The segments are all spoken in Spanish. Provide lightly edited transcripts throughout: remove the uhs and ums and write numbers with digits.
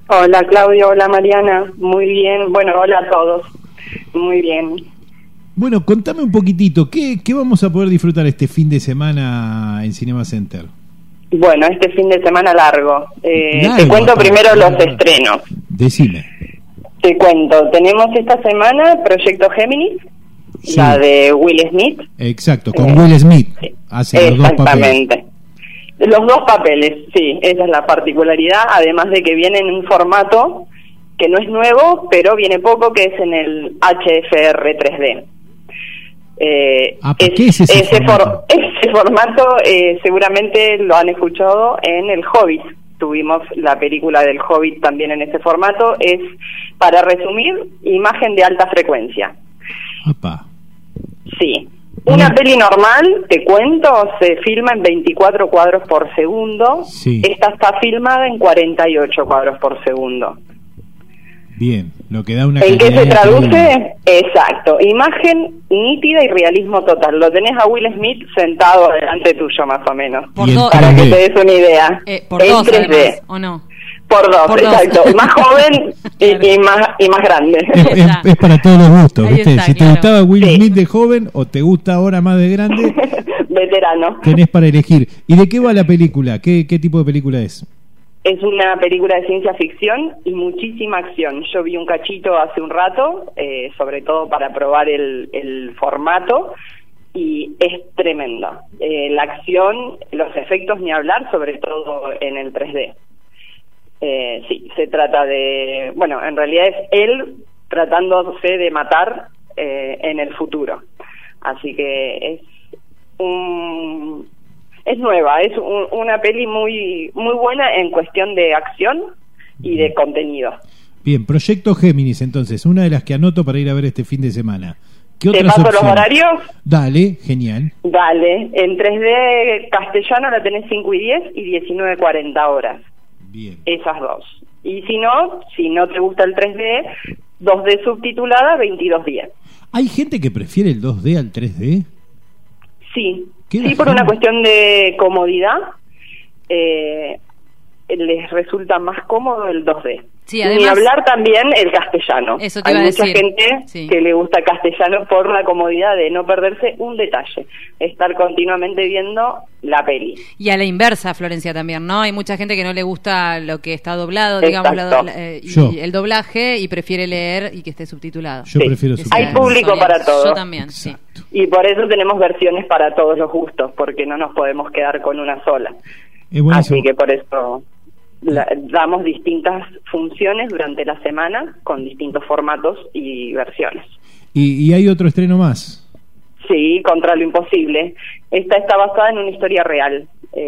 Hola Claudio, hola Mariana, muy bien, bueno, hola a todos, muy bien. Bueno, contame un poquitito, ¿qué vamos a poder disfrutar este fin de semana en Cinema Center? Bueno, este fin de semana largo, te cuento primero los estrenos. Decime. Te cuento, tenemos esta semana Proyecto Géminis, sí, la de Will Smith. Exacto, con Will Smith, hace los dos papeles. Exactamente. Los dos papeles, sí, esa es la particularidad, además de que viene en un formato que no es nuevo, pero viene poco, que es en el HFR 3D. ¿Qué es ese formato? Ese formato seguramente lo han escuchado en El Hobbit. Tuvimos la película del Hobbit también en ese formato. Es, para resumir, imagen de alta frecuencia. Apa. Sí. Una peli normal, te cuento, se filma en 24 cuadros por segundo. Sí. Esta está filmada en 48 cuadros por segundo. Bien, lo que da una ¿En qué se traduce? Increíble. Exacto, imagen nítida y realismo total. Lo tenés a Will Smith sentado delante tuyo, más o menos. Para que te des una idea. Por dos, 3D. además, ¿o no? Por dos, exacto. Más joven y más grande. Es para todos los gustos, ¿viste? Está, si te gustaba Will Smith de joven o te gusta ahora más de grande, veterano. Tenés para elegir. ¿Y de qué va la película? ¿Qué tipo de película es? Es una película de ciencia ficción y muchísima acción. Yo vi un cachito hace un rato, sobre todo para probar el formato, y es tremenda. La acción, los efectos ni hablar, sobre todo en el 3D. Sí, se trata de... Bueno, en realidad es él tratándose de matar en el futuro. Así que es nueva, es una peli muy buena en cuestión de acción y de contenido. Bien, Proyecto Géminis, entonces, una de las que anoto para ir a ver este fin de semana. ¿Qué otras ¿Te paso opciones? los horarios? Dale, genial. Dale, en 3D castellano la tenés 5 y 10 y 19:40 horas. Bien. Esas dos. Y si no te gusta el 3D, 2D subtitulada, 22:10. ¿Hay gente que prefiere el 2D al 3D? Sí, por una cuestión de comodidad, les resulta más cómodo el 2D. Sí, además, ni hablar también el castellano. Eso te Hay iba a mucha decir. gente que le gusta castellano por la comodidad de no perderse un detalle, estar continuamente viendo la peli. Y a la inversa, Florencia, también, ¿no? Hay mucha gente que no le gusta lo que está doblado, digamos, y el doblaje, y prefiere leer y que esté subtitulado. Yo prefiero subtitulado. Hay público para todo. Yo también, Exacto. sí. Y por eso tenemos versiones para todos los gustos, porque no nos podemos quedar con una sola. Así que por eso damos distintas funciones durante la semana con distintos formatos y versiones. ¿Y hay otro estreno más? Sí, Contra lo Imposible. Esta está basada en una historia real.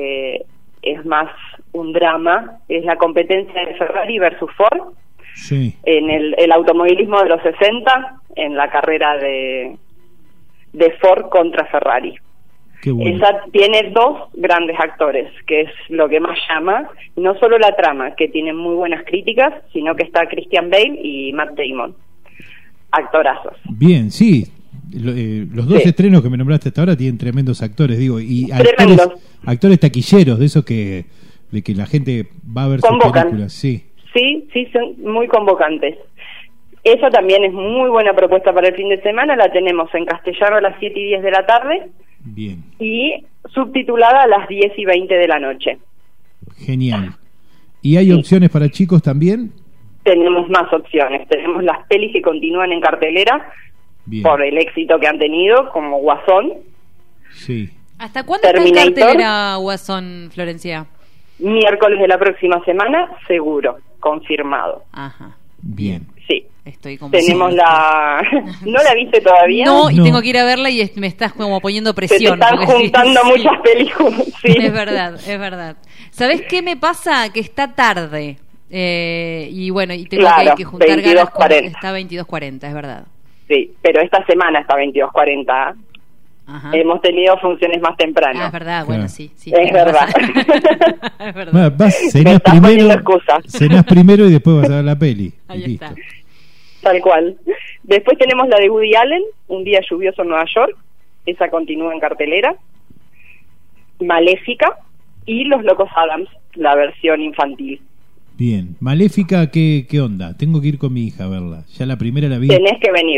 Es más un drama. Es la competencia de Ferrari versus Ford. Sí. En el automovilismo de los 60, en la carrera de Ford contra Ferrari. Qué bueno. Esa tiene dos grandes actores, que es lo que más llama, no solo la trama, que tiene muy buenas críticas, sino que está Christian Bale y Matt Damon, actorazos. Bien, sí, los dos estrenos que me nombraste hasta ahora tienen tremendos actores, digo, y actores taquilleros, de esos de que la gente va a ver sus películas. Sí, son muy convocantes. Esa también es muy buena propuesta para el fin de semana, la tenemos en castellano a las 7:10 de la tarde. Bien. Y subtitulada a las 10:20 de la noche. Genial. ¿Y hay opciones para chicos también? Tenemos más opciones. Tenemos las pelis que continúan en cartelera. Bien. Por el éxito que han tenido, como Guasón. Sí. ¿Hasta cuándo está en cartelera Guasón, Florencia? Miércoles de la próxima semana, seguro, confirmado. Ajá. Bien. Sí. Estoy como tenemos la... ¿No la viste todavía? No, y tengo que ir a verla y me estás como poniendo presión. Se te están juntando muchas películas. Sí. Es verdad. ¿Sabés qué me pasa? Que está tarde. Y bueno, y tengo que juntar 22:40. Está 22:40, es verdad. Sí, pero esta semana está 22:40. Ajá. Hemos tenido funciones más tempranas. Es verdad, bueno, sí. Es verdad. Es verdad. Cenás primero y después vas a ver la peli. Ahí listo. está. Tal cual. Después tenemos la de Woody Allen, Un día lluvioso en Nueva York. Esa continúa en cartelera. Maléfica y Los Locos Adams, la versión infantil. Bien. Maléfica, ¿qué onda? Tengo que ir con mi hija a verla. Ya la primera la vi. Tenés que venir.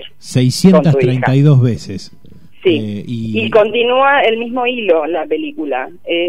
632 veces. Sí. Y continúa el mismo hilo la película.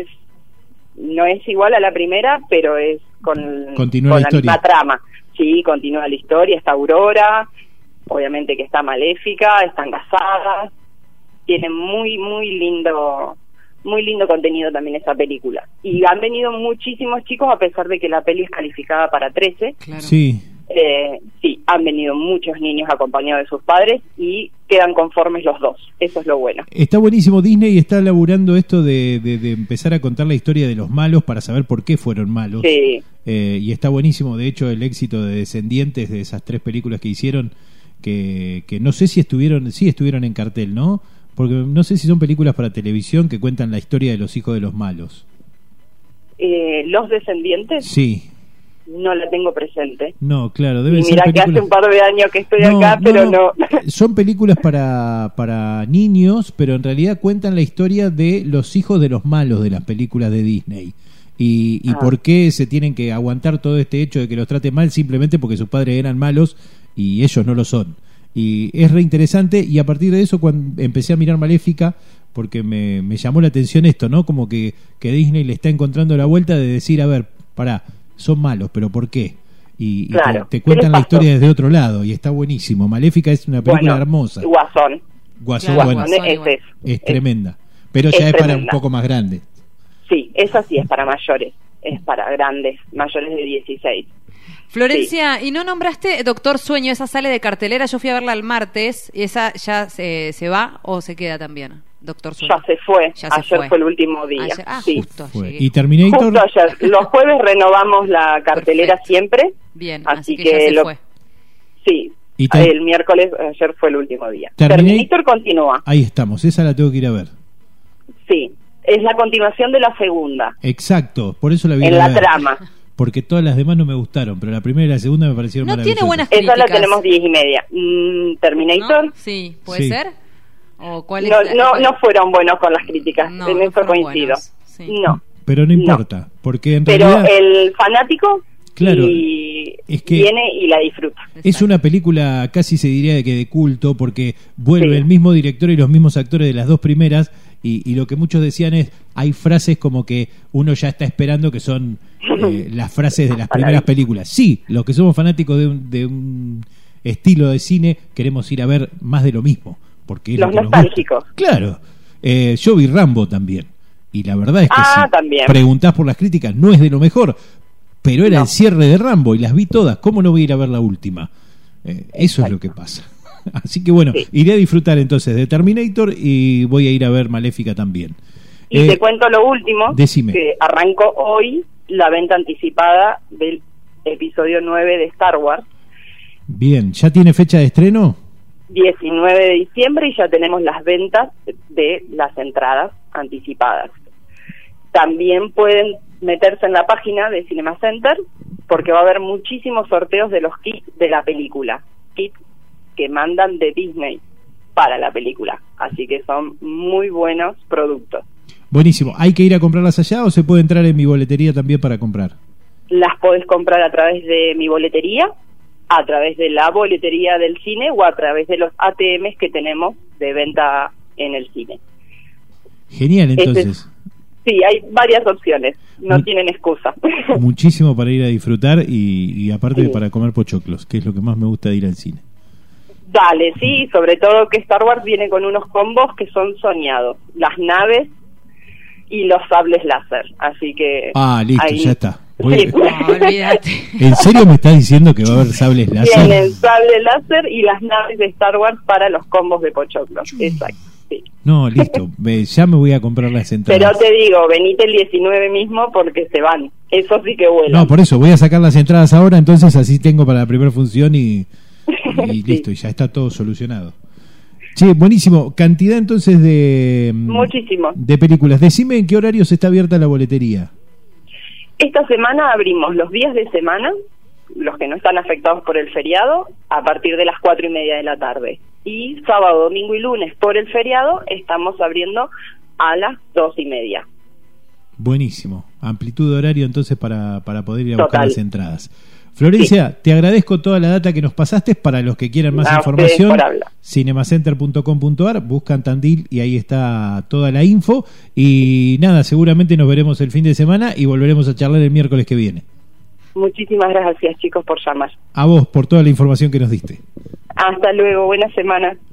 No es igual a la primera, pero es continúa la misma trama. Sí, continúa la historia. Está Aurora, obviamente que está Maléfica, están casadas. Tiene muy lindo contenido también esa película. Y han venido muchísimos chicos, a pesar de que la peli es calificada para 13. Claro. Sí. Sí, han venido muchos niños acompañados de sus padres y quedan conformes los dos. Eso es lo bueno. Está buenísimo. Disney está laburando esto de empezar a contar la historia de los malos para saber por qué fueron malos. Sí. Y está buenísimo. De hecho, el éxito de Descendientes, de esas 3 películas que hicieron, que no sé si estuvieron en cartel, ¿no? Porque no sé si son películas para televisión que cuentan la historia de los hijos de los malos. ¿Los Descendientes? Sí. No la tengo presente. No, claro, debe ser. Mira que hace un par de años que estoy acá, pero no. Son películas para niños, pero en realidad cuentan la historia de los hijos de los malos de las películas de Disney. Y por qué se tienen que aguantar todo este hecho de que los trate mal simplemente porque sus padres eran malos y ellos no lo son. Y es re interesante, y a partir de eso, cuando empecé a mirar Maléfica, porque me llamó la atención esto, ¿no? Como que Disney le está encontrando la vuelta de decir, a ver, pará, son malos, pero ¿por qué? Y claro, te cuentan la historia desde otro lado, y está buenísimo. Maléfica es una película hermosa. Guasón, bueno, es tremenda, pero ya es para un poco más grande. Sí, esa sí es para mayores, es para grandes, mayores de 16. Florencia, ¿y no nombraste Doctor Sueño? Esa sale de cartelera, yo fui a verla el martes. ¿Esa ya se va o se queda también? Doctor Sueño. Ya se fue, ayer fue el último día. Sí. Justo ¿Y Terminator? Justo ayer. Los jueves renovamos la cartelera. Perfecto. Siempre. Bien, así que ya se fue. Sí, el miércoles, ayer fue el último día. Terminator continúa. Ahí estamos, esa la tengo que ir a ver. Sí, es la continuación de la segunda. Exacto, por eso la vi a ver. En la trama. Porque todas las demás no me gustaron, pero la primera y la segunda me parecieron maravillosas. No tiene buenas críticas. Esa la tenemos 10:30. ¿Terminator? ¿No? Sí, ¿puede ser? ¿O cuál es no fueron buenos con las críticas, en eso coincido. Sí. No. Pero no importa, porque en realidad... Pero el fanático es que viene y la disfruta. Es una película casi se diría que de culto, porque vuelve el mismo director y los mismos actores de las 2 primeras, y lo que muchos decían es, hay frases como que uno ya está esperando que son las frases de las primeras películas. Sí, los que somos fanáticos de un estilo de cine queremos ir a ver más de lo mismo, porque es los lo que nostálgicos. Claro, yo vi Rambo también, y la verdad es que si también preguntás por las críticas, no es de lo mejor, pero era el cierre de Rambo y las vi todas. ¿Cómo no voy a ir a ver la última? Eso es lo que pasa. Así que bueno, iré a disfrutar entonces de Terminator y voy a ir a ver Maléfica también. Y te cuento lo último. Decime. Que arrancó hoy la venta anticipada del episodio 9 de Star Wars. Bien, ¿ya tiene fecha de estreno? 19 de diciembre y ya tenemos las ventas de las entradas anticipadas. También pueden meterse en la página de Cinema Center porque va a haber muchísimos sorteos de los kits de la película. Kits que mandan de Disney para la película. Así que son muy buenos productos. Buenísimo. ¿Hay que ir a comprarlas allá o se puede entrar en mi boletería también para comprar? Las podés comprar a través de mi boletería, a través de la boletería del cine o a través de los ATMs que tenemos de venta en el cine. Genial, entonces. Sí, hay varias opciones, no tienen excusa. Muchísimo para ir a disfrutar y aparte para comer pochoclos, que es lo que más me gusta de ir al cine. Dale, sí, sobre todo que Star Wars viene con unos combos que son soñados, las naves y los sables láser, así que... listo, ya está. Olvídate. ¿En serio me estás diciendo que va a haber sables láser? Tienen sable láser y las naves de Star Wars para los combos de pochoclos, exacto. Sí. No, listo, ya me voy a comprar las entradas. Pero te digo, venite el 19 mismo porque se van, eso sí que vuelan. No, por eso, voy a sacar las entradas ahora, entonces así tengo para la primera función y listo, y ya está todo solucionado. Che, buenísimo, cantidad entonces de... Muchísimo. De películas. Decime en qué horarios está abierta la boletería. Esta semana abrimos los días de semana, los que no están afectados por el feriado, a partir de las 4:30 de la tarde. Y sábado, domingo y lunes por el feriado estamos abriendo a las 2:30. Buenísimo. amplitud de horario entonces para poder ir a buscar las entradas. Florencia, te agradezco toda la data que nos pasaste. Para los que quieran más información, cinemacenter.com.ar, buscan Tandil y ahí está toda la info. Y nada, seguramente nos veremos el fin de semana y volveremos a charlar el miércoles que viene. Muchísimas gracias, chicos, por llamar. A vos por toda la información que nos diste. Hasta luego, buena semana.